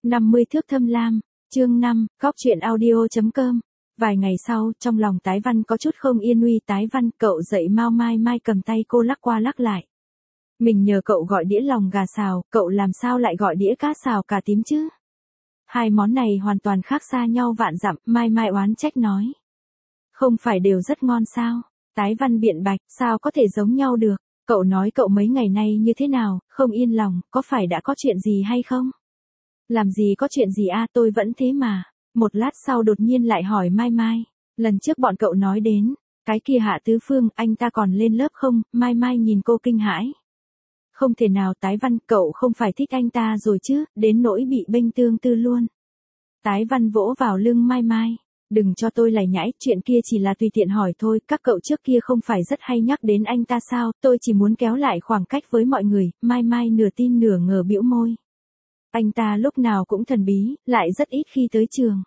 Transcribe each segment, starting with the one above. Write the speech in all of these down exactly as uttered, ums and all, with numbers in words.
năm mươi thước thâm lam, chương năm, góc truyện audio.com. Vài ngày sau, trong lòng Tái Văn có chút không yên. Uy Tái Văn, cậu dậy mau. Mai Mai cầm tay cô lắc qua lắc lại. Mình nhờ cậu gọi đĩa lòng gà xào, cậu làm sao lại gọi đĩa cá xào cà tím chứ? Hai món này hoàn toàn khác xa nhau vạn dặm, Mai Mai oán trách nói. Không phải đều rất ngon sao? Tái Văn biện bạch, sao có thể giống nhau được? Cậu nói cậu mấy ngày nay như thế nào, không yên lòng, có phải đã có chuyện gì hay không? Làm gì có chuyện gì a, tôi vẫn thế mà. Một lát sau đột nhiên lại hỏi Mai Mai. Lần trước bọn cậu nói đến, cái kia Hạ Tứ Phương, anh ta còn lên lớp không? Mai Mai nhìn cô kinh hãi. Không thể nào Tái Văn, cậu không phải thích anh ta rồi chứ, đến nỗi bị bênh tương tư luôn. Tái Văn vỗ vào lưng Mai Mai. Đừng cho tôi lải nhải, chuyện kia chỉ là tùy tiện hỏi thôi, các cậu trước kia không phải rất hay nhắc đến anh ta sao, tôi chỉ muốn kéo lại khoảng cách với mọi người. Mai Mai nửa tin nửa ngờ bĩu môi. Anh ta lúc nào cũng thần bí, lại rất ít khi tới trường.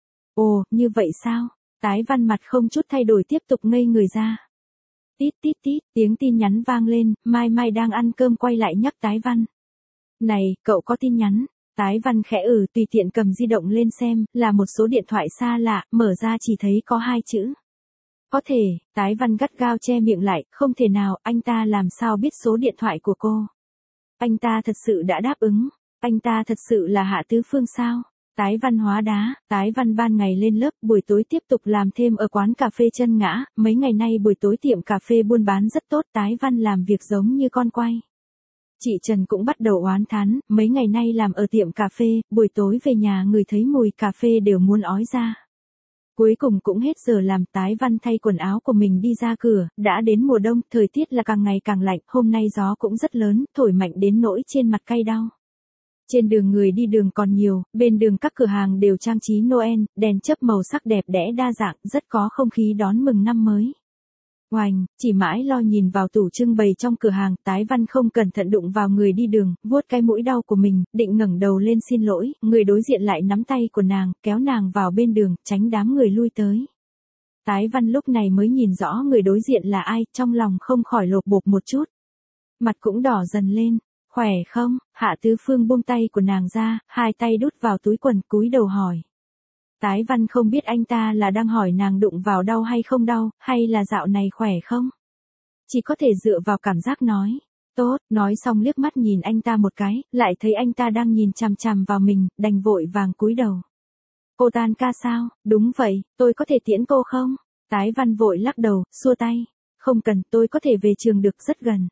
Ồ, như vậy sao? Tái Văn mặt không chút thay đổi tiếp tục ngây người ra. Tít tít tít, tiếng tin nhắn vang lên, Mai Mai đang ăn cơm quay lại nhắc Tái Văn. Này, cậu có tin nhắn? Tái Văn khẽ ừ, tùy tiện cầm di động lên xem, là một số điện thoại xa lạ, mở ra chỉ thấy có hai chữ. Có thể, Tái Văn gắt gao che miệng lại, không thể nào, anh ta làm sao biết số điện thoại của cô? Anh ta thật sự đã đáp ứng, anh ta thật sự là Hạ Tứ Phương sao? Tái Văn hóa đá, Tái Văn ban ngày lên lớp, buổi tối tiếp tục làm thêm ở quán cà phê Chân Ngã, mấy ngày nay buổi tối tiệm cà phê buôn bán rất tốt, Tái Văn làm việc giống như con quay. Chị Trần cũng bắt đầu oán thán, mấy ngày nay làm ở tiệm cà phê, buổi tối về nhà người thấy mùi cà phê đều muốn ói ra. Cuối cùng cũng hết giờ làm, Tái Văn thay quần áo của mình đi ra cửa, đã đến mùa đông, thời tiết là càng ngày càng lạnh, hôm nay gió cũng rất lớn, thổi mạnh đến nỗi trên mặt cay đau. Trên đường người đi đường còn nhiều, bên đường các cửa hàng đều trang trí Noel, đèn chớp màu sắc đẹp đẽ đa dạng, rất có không khí đón mừng năm mới. Oành, chỉ mãi lo nhìn vào tủ trưng bày trong cửa hàng, Tái Văn không cẩn thận đụng vào người đi đường, vuốt cái mũi đau của mình, định ngẩng đầu lên xin lỗi, người đối diện lại nắm tay của nàng, kéo nàng vào bên đường, tránh đám người lui tới. Tái Văn lúc này mới nhìn rõ người đối diện là ai, trong lòng không khỏi lột bột một chút. Mặt cũng đỏ dần lên. Khỏe không? Hạ Tứ Phương buông tay của nàng ra, hai tay đút vào túi quần, cúi đầu hỏi. Tái Văn không biết anh ta là đang hỏi nàng đụng vào đau hay không đau, hay là dạo này khỏe không? Chỉ có thể dựa vào cảm giác nói. Tốt, nói xong liếc mắt nhìn anh ta một cái, lại thấy anh ta đang nhìn chằm chằm vào mình, đành vội vàng cúi đầu. Cô tan ca sao? Đúng vậy, tôi có thể tiễn cô không? Tái Văn vội lắc đầu, xua tay. Không cần, tôi có thể về trường được rất gần.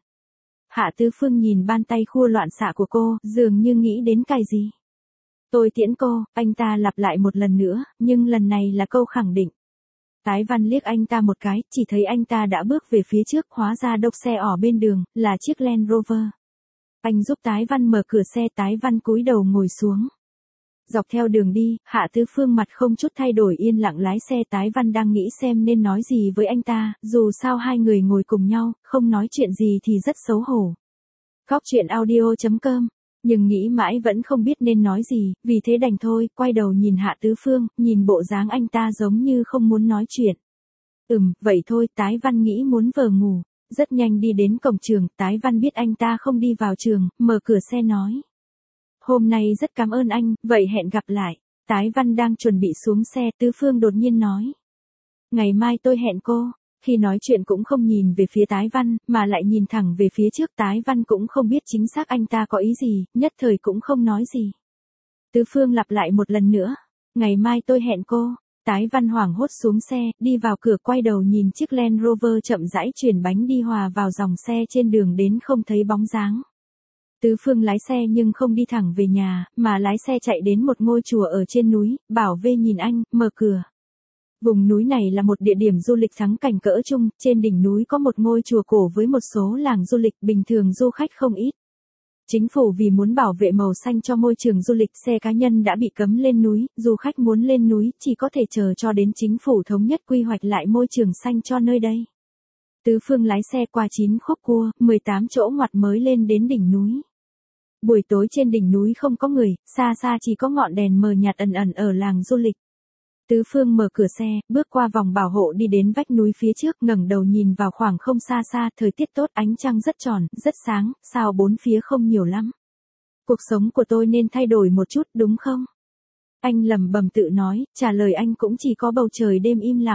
Hạ Tứ Phương nhìn bàn tay khua loạn xạ của cô, dường như nghĩ đến cái gì. Tôi tiễn cô, anh ta lặp lại một lần nữa, nhưng lần này là câu khẳng định. Tái Văn liếc anh ta một cái, chỉ thấy anh ta đã bước về phía trước, hóa ra độc xe ở bên đường, là chiếc Land Rover. Anh giúp Tái Văn mở cửa xe, Tái Văn cúi đầu ngồi xuống. Dọc theo đường đi, Hạ Tứ Phương mặt không chút thay đổi yên lặng lái xe, Tái Văn đang nghĩ xem nên nói gì với anh ta, dù sao hai người ngồi cùng nhau, không nói chuyện gì thì rất xấu hổ. Góc truyện audio.com, nhưng nghĩ mãi vẫn không biết nên nói gì, vì thế đành thôi, quay đầu nhìn Hạ Tứ Phương, nhìn bộ dáng anh ta giống như không muốn nói chuyện. Ừm, vậy thôi, Tái Văn nghĩ muốn vờ ngủ, rất nhanh đi đến cổng trường, Tái Văn biết anh ta không đi vào trường, mở cửa xe nói. Hôm nay rất cảm ơn anh, vậy hẹn gặp lại. Tái Văn đang chuẩn bị xuống xe, Tứ Phương đột nhiên nói. Ngày mai tôi hẹn cô. Khi nói chuyện cũng không nhìn về phía Tái Văn, mà lại nhìn thẳng về phía trước, Tái Văn cũng không biết chính xác anh ta có ý gì, nhất thời cũng không nói gì. Tứ Phương lặp lại một lần nữa. Ngày mai tôi hẹn cô. Tái Văn hoảng hốt xuống xe, đi vào cửa, quay đầu nhìn chiếc Land Rover chậm rãi chuyển bánh đi hòa vào dòng xe trên đường đến không thấy bóng dáng. Tứ Phương lái xe nhưng không đi thẳng về nhà, mà lái xe chạy đến một ngôi chùa ở trên núi, bảo vệ nhìn anh, mở cửa. Vùng núi này là một địa điểm du lịch thắng cảnh cỡ trung, trên đỉnh núi có một ngôi chùa cổ với một số làng du lịch, bình thường du khách không ít. Chính phủ vì muốn bảo vệ màu xanh cho môi trường du lịch, xe cá nhân đã bị cấm lên núi, du khách muốn lên núi chỉ có thể chờ cho đến chính phủ thống nhất quy hoạch lại môi trường xanh cho nơi đây. Tứ Phương lái xe qua chín khúc cua, mười tám chỗ ngoặt mới lên đến đỉnh núi. Buổi tối trên đỉnh núi không có người, xa xa chỉ có ngọn đèn mờ nhạt ẩn ẩn ở làng du lịch. Tứ Phương mở cửa xe, bước qua vòng bảo hộ đi đến vách núi phía trước, ngẩng đầu nhìn vào khoảng không xa xa, thời tiết tốt, ánh trăng rất tròn, rất sáng, sao bốn phía không nhiều lắm. Cuộc sống của tôi nên thay đổi một chút đúng không? Anh lẩm bẩm tự nói, trả lời anh cũng chỉ có bầu trời đêm im lặng.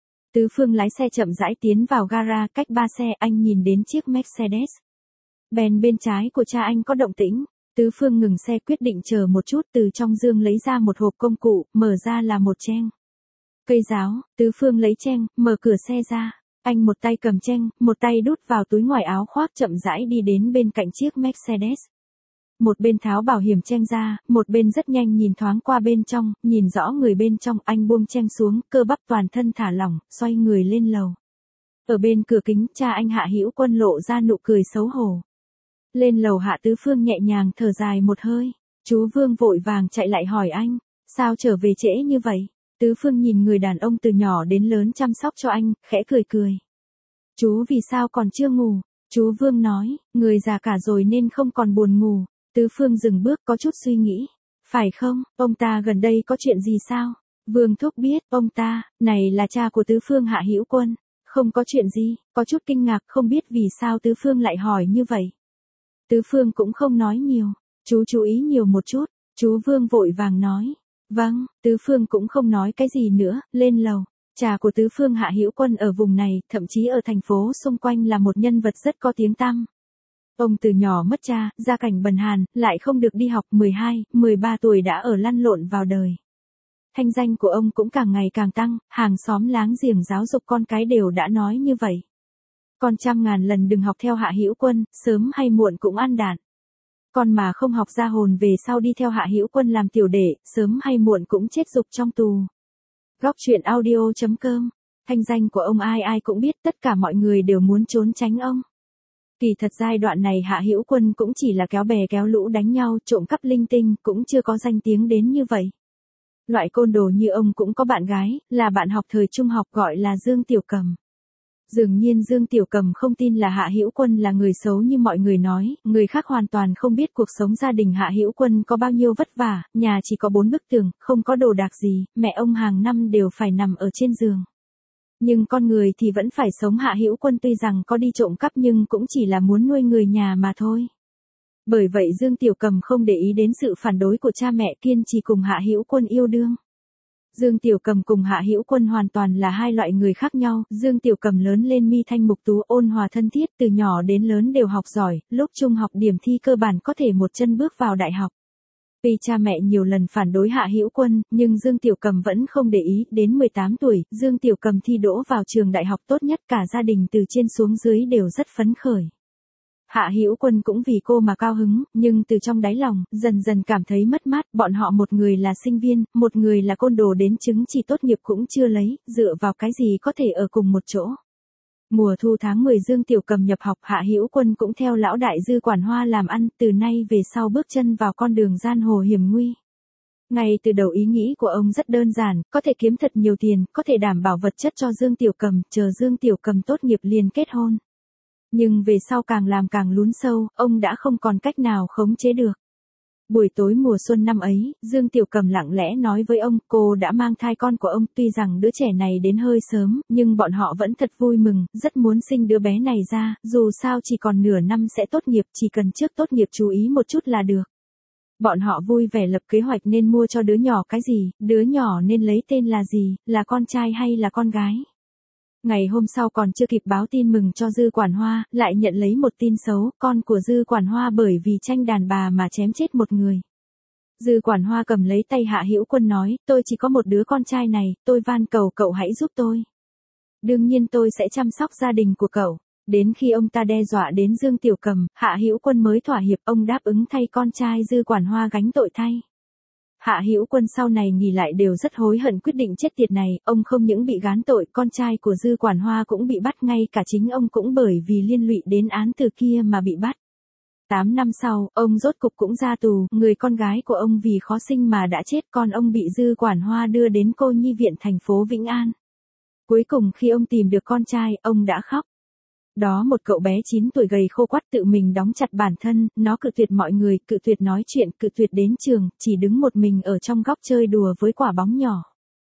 Tứ Phương lái xe chậm rãi tiến vào gara, cách ba xe anh nhìn đến chiếc Mercedes. Benz bên trái của cha anh có động tĩnh. Tứ Phương ngừng xe quyết định chờ một chút, từ trong dương lấy ra một hộp công cụ, mở ra là một cheng. Cây giáo, Tứ Phương lấy cheng, mở cửa xe ra. Anh một tay cầm cheng, một tay đút vào túi ngoài áo khoác chậm rãi đi đến bên cạnh chiếc Mercedes. Một bên tháo bảo hiểm cheng ra, một bên rất nhanh nhìn thoáng qua bên trong, nhìn rõ người bên trong, anh buông cheng xuống, cơ bắp toàn thân thả lỏng, xoay người lên lầu. Ở bên cửa kính, cha anh Hạ Hữu Quân lộ ra nụ cười xấu hổ. Lên lầu Hạ Tứ Phương nhẹ nhàng thở dài một hơi. Chú Vương vội vàng chạy lại hỏi anh, sao trở về trễ như vậy? Tứ Phương nhìn người đàn ông từ nhỏ đến lớn chăm sóc cho anh, khẽ cười cười. Chú vì sao còn chưa ngủ? Chú Vương nói, người già cả rồi nên không còn buồn ngủ. Tứ Phương dừng bước có chút suy nghĩ. Phải không, ông ta gần đây có chuyện gì sao? Vương Thúc biết, ông ta, này là cha của Tứ Phương Hạ Hữu Quân. Không có chuyện gì, có chút kinh ngạc không biết vì sao Tứ Phương lại hỏi như vậy. Tứ Phương cũng không nói nhiều, chú chú ý nhiều một chút, chú Vương vội vàng nói. Vâng, Tứ Phương cũng không nói cái gì nữa, lên lầu. Cha của Tứ Phương Hạ Hữu Quân ở vùng này, thậm chí ở thành phố xung quanh là một nhân vật rất có tiếng tăm. Ông từ nhỏ mất cha, gia cảnh bần hàn, lại không được đi học, mười hai, mười ba tuổi đã ở lăn lộn vào đời. Thanh danh của ông cũng càng ngày càng tăng, hàng xóm láng giềng giáo dục con cái đều đã nói như vậy. Con trăm ngàn lần đừng học theo Hạ Hữu Quân, sớm hay muộn cũng ăn đạn. Con mà không học ra hồn về sau đi theo Hạ Hữu Quân làm tiểu đệ, sớm hay muộn cũng chết dục trong tù. Góc truyện audio chấm com. Thanh danh của ông ai ai cũng biết, tất cả mọi người đều muốn trốn tránh ông. Kỳ thật giai đoạn này Hạ Hữu Quân cũng chỉ là kéo bè kéo lũ đánh nhau, trộm cắp linh tinh, cũng chưa có danh tiếng đến như vậy. Loại côn đồ như ông cũng có bạn gái, là bạn học thời trung học gọi là Dương Tiểu Cầm. Dường nhiên Dương Tiểu Cầm không tin là Hạ Hữu Quân là người xấu như mọi người nói, người khác hoàn toàn không biết cuộc sống gia đình Hạ Hữu Quân có bao nhiêu vất vả, nhà chỉ có bốn bức tường, không có đồ đạc gì, mẹ ông hàng năm đều phải nằm ở trên giường. Nhưng con người thì vẫn phải sống. Hạ Hữu Quân tuy rằng có đi trộm cắp nhưng cũng chỉ là muốn nuôi người nhà mà thôi. Bởi vậy Dương Tiểu Cầm không để ý đến sự phản đối của cha mẹ, kiên trì cùng Hạ Hữu Quân yêu đương. Dương Tiểu Cầm cùng Hạ Hữu Quân hoàn toàn là hai loại người khác nhau, Dương Tiểu Cầm lớn lên mi thanh mục tú, ôn hòa thân thiết, từ nhỏ đến lớn đều học giỏi, lúc trung học điểm thi cơ bản có thể một chân bước vào đại học. Vì cha mẹ nhiều lần phản đối Hạ Hữu Quân, nhưng Dương Tiểu Cầm vẫn không để ý, đến mười tám tuổi, Dương Tiểu Cầm thi đỗ vào trường đại học tốt nhất, cả gia đình từ trên xuống dưới đều rất phấn khởi. Hạ Hữu Quân cũng vì cô mà cao hứng, nhưng từ trong đáy lòng, dần dần cảm thấy mất mát, bọn họ một người là sinh viên, một người là côn đồ đến chứng chỉ tốt nghiệp cũng chưa lấy, dựa vào cái gì có thể ở cùng một chỗ. Mùa thu tháng mười Dương Tiểu Cầm nhập học, Hạ Hữu Quân cũng theo lão đại Dư Quản Hoa làm ăn, từ nay về sau bước chân vào con đường giang hồ hiểm nguy. Ngay từ đầu ý nghĩ của ông rất đơn giản, có thể kiếm thật nhiều tiền, có thể đảm bảo vật chất cho Dương Tiểu Cầm, chờ Dương Tiểu Cầm tốt nghiệp liền kết hôn. Nhưng về sau càng làm càng lún sâu, ông đã không còn cách nào khống chế được. Buổi tối mùa xuân năm ấy, Dương Tiểu Cầm lặng lẽ nói với ông, cô đã mang thai con của ông, tuy rằng đứa trẻ này đến hơi sớm, nhưng bọn họ vẫn thật vui mừng, rất muốn sinh đứa bé này ra, dù sao chỉ còn nửa năm sẽ tốt nghiệp, chỉ cần trước tốt nghiệp chú ý một chút là được. Bọn họ vui vẻ lập kế hoạch nên mua cho đứa nhỏ cái gì, đứa nhỏ nên lấy tên là gì, là con trai hay là con gái. Ngày hôm sau còn chưa kịp báo tin mừng cho Dư Quản Hoa, lại nhận lấy một tin xấu, con của Dư Quản Hoa bởi vì tranh đàn bà mà chém chết một người. Dư Quản Hoa cầm lấy tay Hạ Hữu Quân nói, tôi chỉ có một đứa con trai này, tôi van cầu cậu hãy giúp tôi. Đương nhiên tôi sẽ chăm sóc gia đình của cậu. Đến khi ông ta đe dọa đến Dương Tiểu Cầm, Hạ Hữu Quân mới thỏa hiệp, ông đáp ứng thay con trai Dư Quản Hoa gánh tội thay. Hạ Hữu Quân sau này nghĩ lại đều rất hối hận quyết định chết tiệt này, ông không những bị gán tội, con trai của Dư Quản Hoa cũng bị bắt, ngay cả chính ông cũng bởi vì liên lụy đến án từ kia mà bị bắt. Tám năm sau, ông rốt cục cũng ra tù, người con gái của ông vì khó sinh mà đã chết, còn ông bị Dư Quản Hoa đưa đến cô nhi viện thành phố Vĩnh An. Cuối cùng khi ông tìm được con trai, ông đã khóc. Đó một cậu bé chín tuổi gầy khô quắt tự mình đóng chặt bản thân, nó cự tuyệt mọi người, cự tuyệt nói chuyện, cự tuyệt đến trường, chỉ đứng một mình ở trong góc chơi đùa với quả bóng nhỏ.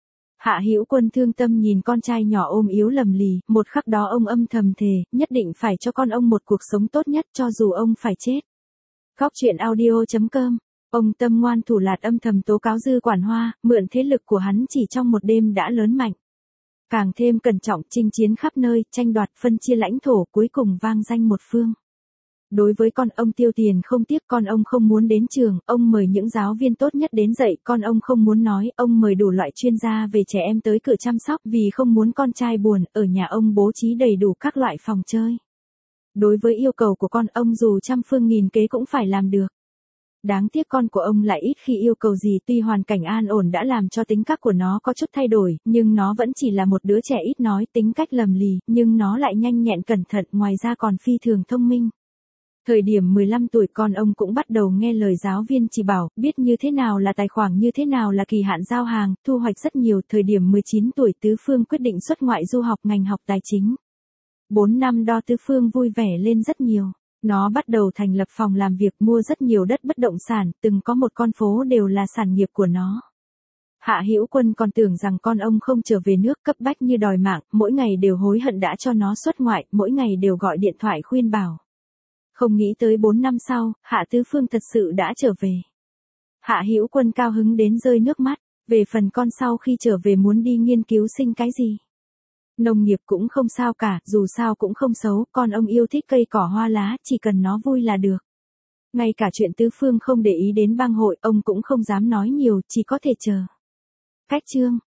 Hạ Hữu Quân thương tâm nhìn con trai nhỏ ôm yếu lầm lì, một khắc đó ông âm thầm thề, nhất định phải cho con ông một cuộc sống tốt nhất cho dù ông phải chết. Cóc truyện audio chấm com. Ông Tâm ngoan thủ lạt âm thầm tố cáo Dư Quản Hoa, mượn thế lực của hắn chỉ trong một đêm đã lớn mạnh. Càng thêm cẩn trọng, chinh chiến khắp nơi, tranh đoạt phân chia lãnh thổ, cuối cùng vang danh một phương. Đối với con ông tiêu tiền không tiếc, con ông không muốn đến trường, ông mời những giáo viên tốt nhất đến dạy, con ông không muốn nói, ông mời đủ loại chuyên gia về trẻ em tới cửa chăm sóc vì không muốn con trai buồn, ở nhà ông bố trí đầy đủ các loại phòng chơi. Đối với yêu cầu của con ông dù trăm phương nghìn kế cũng phải làm được. Đáng tiếc con của ông lại ít khi yêu cầu gì, tuy hoàn cảnh an ổn đã làm cho tính cách của nó có chút thay đổi, nhưng nó vẫn chỉ là một đứa trẻ ít nói, tính cách lầm lì, nhưng nó lại nhanh nhẹn cẩn thận, ngoài ra còn phi thường thông minh. Thời điểm mười lăm tuổi con ông cũng bắt đầu nghe lời giáo viên chỉ bảo, biết như thế nào là tài khoản, như thế nào là kỳ hạn giao hàng, thu hoạch rất nhiều. Thời điểm mười chín tuổi Tứ Phương quyết định xuất ngoại du học ngành học tài chính. bốn năm đo Tứ Phương vui vẻ lên rất nhiều. Nó bắt đầu thành lập phòng làm việc, mua rất nhiều đất bất động sản, từng có một con phố đều là sản nghiệp của nó. Hạ Hữu Quân còn tưởng rằng con ông không trở về nước, cấp bách như đòi mạng, mỗi ngày đều hối hận đã cho nó xuất ngoại, mỗi ngày đều gọi điện thoại khuyên bảo. Không nghĩ tới bốn năm sau, Hạ Tứ Phương thật sự đã trở về. Hạ Hữu Quân cao hứng đến rơi nước mắt, về phần con sau khi trở về muốn đi nghiên cứu sinh cái gì. Nông nghiệp cũng không sao cả, dù sao cũng không xấu, con ông yêu thích cây cỏ hoa lá, chỉ cần nó vui là được. Ngay cả chuyện Tứ Phương không để ý đến bang hội, ông cũng không dám nói nhiều, chỉ có thể chờ. Cách chương